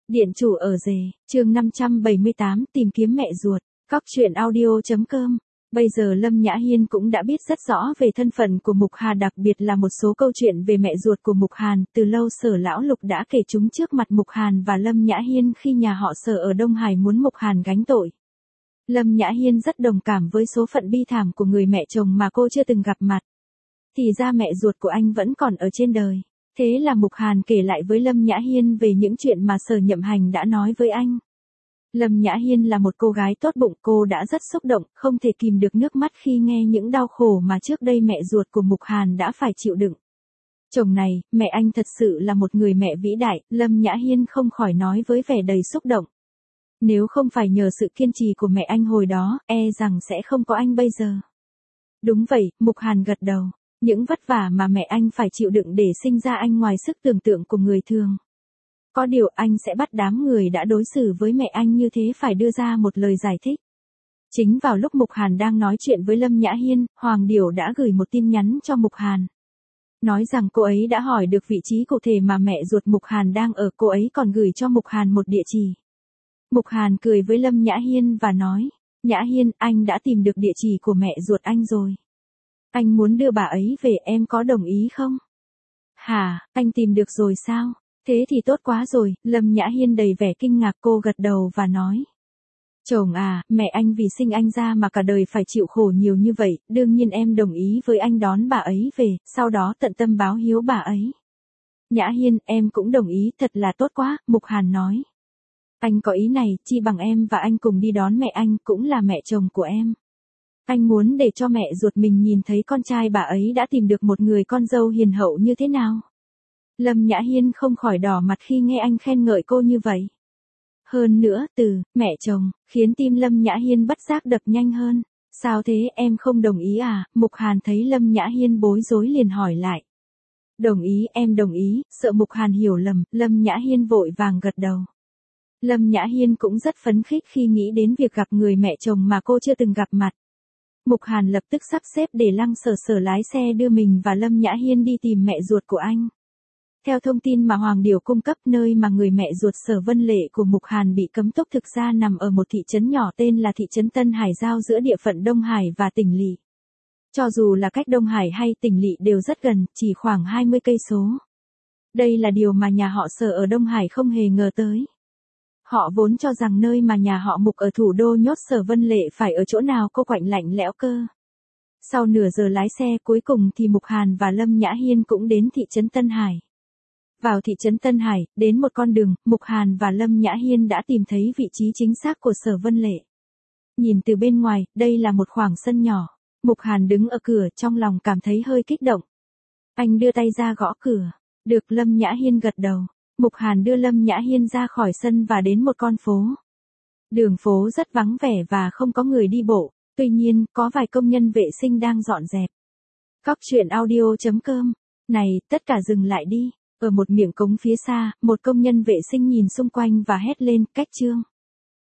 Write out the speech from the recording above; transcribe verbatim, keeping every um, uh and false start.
Điện chủ ở rể, chương năm trăm bảy mươi tám, tìm kiếm mẹ ruột, cóc truyện audio chấm com. Bây giờ Lâm Nhã Hiên cũng đã biết rất rõ về thân phận của Mục Hà, đặc biệt là một số câu chuyện về mẹ ruột của Mục Hàn, từ lâu Sở lão Lục đã kể chúng trước mặt Mục Hàn và Lâm Nhã Hiên khi nhà họ Sở ở Đông Hải muốn Mục Hàn gánh tội. Lâm Nhã Hiên rất đồng cảm với số phận bi thảm của người mẹ chồng mà cô chưa từng gặp mặt. Thì ra mẹ ruột của anh vẫn còn ở trên đời. Thế là Mục Hàn kể lại với Lâm Nhã Hiên về những chuyện mà Sở Nhậm Hành đã nói với anh. Lâm Nhã Hiên là một cô gái tốt bụng, cô đã rất xúc động, không thể kìm được nước mắt khi nghe những đau khổ mà trước đây mẹ ruột của Mục Hàn đã phải chịu đựng. Chồng này, mẹ anh thật sự là một người mẹ vĩ đại, Lâm Nhã Hiên không khỏi nói với vẻ đầy xúc động. Nếu không phải nhờ sự kiên trì của mẹ anh hồi đó, e rằng sẽ không có anh bây giờ. Đúng vậy, Mục Hàn gật đầu. Những vất vả mà mẹ anh phải chịu đựng để sinh ra anh ngoài sức tưởng tượng của người thường. Có điều anh sẽ bắt đám người đã đối xử với mẹ anh như thế phải đưa ra một lời giải thích. Chính vào lúc Mục Hàn đang nói chuyện với Lâm Nhã Hiên, Hoàng Điểu đã gửi một tin nhắn cho Mục Hàn. Nói rằng cô ấy đã hỏi được vị trí cụ thể mà mẹ ruột Mục Hàn đang ở, cô ấy còn gửi cho Mục Hàn một địa chỉ. Mục Hàn cười với Lâm Nhã Hiên và nói, Nhã Hiên, anh đã tìm được địa chỉ của mẹ ruột anh rồi. Anh muốn đưa bà ấy về, em có đồng ý không? Hả, anh tìm được rồi sao? Thế thì tốt quá rồi, Lâm Nhã Hiên đầy vẻ kinh ngạc, cô gật đầu và nói. Chồng à, mẹ anh vì sinh anh ra mà cả đời phải chịu khổ nhiều như vậy, đương nhiên em đồng ý với anh đón bà ấy về, sau đó tận tâm báo hiếu bà ấy. Nhã Hiên, em cũng đồng ý, thật là tốt quá, Mục Hàn nói. Anh có ý này, chi bằng em và anh cùng đi đón mẹ anh, cũng là mẹ chồng của em. Anh muốn để cho mẹ ruột mình nhìn thấy con trai bà ấy đã tìm được một người con dâu hiền hậu như thế nào. Lâm Nhã Hiên không khỏi đỏ mặt khi nghe anh khen ngợi cô như vậy. Hơn nữa, từ mẹ chồng khiến tim Lâm Nhã Hiên bất giác đập nhanh hơn. Sao thế, em không đồng ý à? Mục Hàn thấy Lâm Nhã Hiên bối rối liền hỏi lại. Đồng ý, em đồng ý, sợ Mục Hàn hiểu lầm, Lâm Nhã Hiên vội vàng gật đầu. Lâm Nhã Hiên cũng rất phấn khích khi nghĩ đến việc gặp người mẹ chồng mà cô chưa từng gặp mặt. Mục Hàn lập tức sắp xếp để Lăng Sở Sở lái xe đưa mình và Lâm Nhã Hiên đi tìm mẹ ruột của anh. Theo thông tin mà Hoàng Điểu cung cấp, nơi mà người mẹ ruột Sở Vân Lệ của Mục Hàn bị cấm túc thực ra nằm ở một thị trấn nhỏ tên là thị trấn Tân Hải, giao giữa địa phận Đông Hải và tỉnh lỵ. Cho dù là cách Đông Hải hay tỉnh lỵ đều rất gần, chỉ khoảng hai mươi cây số. Đây là điều mà nhà họ Sở ở Đông Hải không hề ngờ tới. Họ vốn cho rằng nơi mà nhà họ Mục ở thủ đô nhốt Sở Vân Lệ phải ở chỗ nào cô quạnh lạnh lẽo cơ. Sau nửa giờ lái xe, cuối cùng thì Mục Hàn và Lâm Nhã Hiên cũng đến thị trấn Tân Hải. Vào thị trấn Tân Hải, đến một con đường, Mục Hàn và Lâm Nhã Hiên đã tìm thấy vị trí chính xác của Sở Vân Lệ. Nhìn từ bên ngoài, đây là một khoảng sân nhỏ. Mục Hàn đứng ở cửa, trong lòng cảm thấy hơi kích động. Anh đưa tay ra gõ cửa. Được, Lâm Nhã Hiên gật đầu. Mục Hàn đưa Lâm Nhã Hiên ra khỏi sân và đến một con phố. Đường phố rất vắng vẻ và không có người đi bộ, tuy nhiên, có vài công nhân vệ sinh đang dọn dẹp. Cóc truyện audio chấm com. Này, tất cả dừng lại đi. Ở một miệng cống phía xa, một công nhân vệ sinh nhìn xung quanh và hét lên, cách trương.